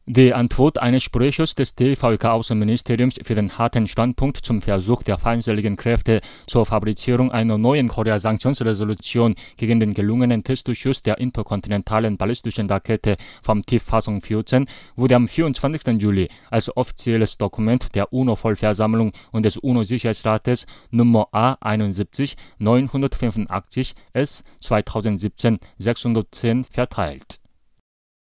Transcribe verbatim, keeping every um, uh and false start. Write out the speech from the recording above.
Die Antwort eines Sprechers des D V K-Außenministeriums für den harten Standpunkt zum Versuch der feindselige Kräfte zur Fabrizierung einer neuen Korea-Sanktionsresolution gegen den gelungenen Testdurchschuss der interkontinentalen ballistischen Rakete vom Typ Hwasong vierzehn wurde am vierundzwanzigsten Juli als offizielles Dokument der UNO-Vollversammlung und des UNO-Sicherheitsrates Nummer A einundsiebzig neunhundertfünfundachtzig S zweitausendsiebzehn sechshundertzehn verteilt.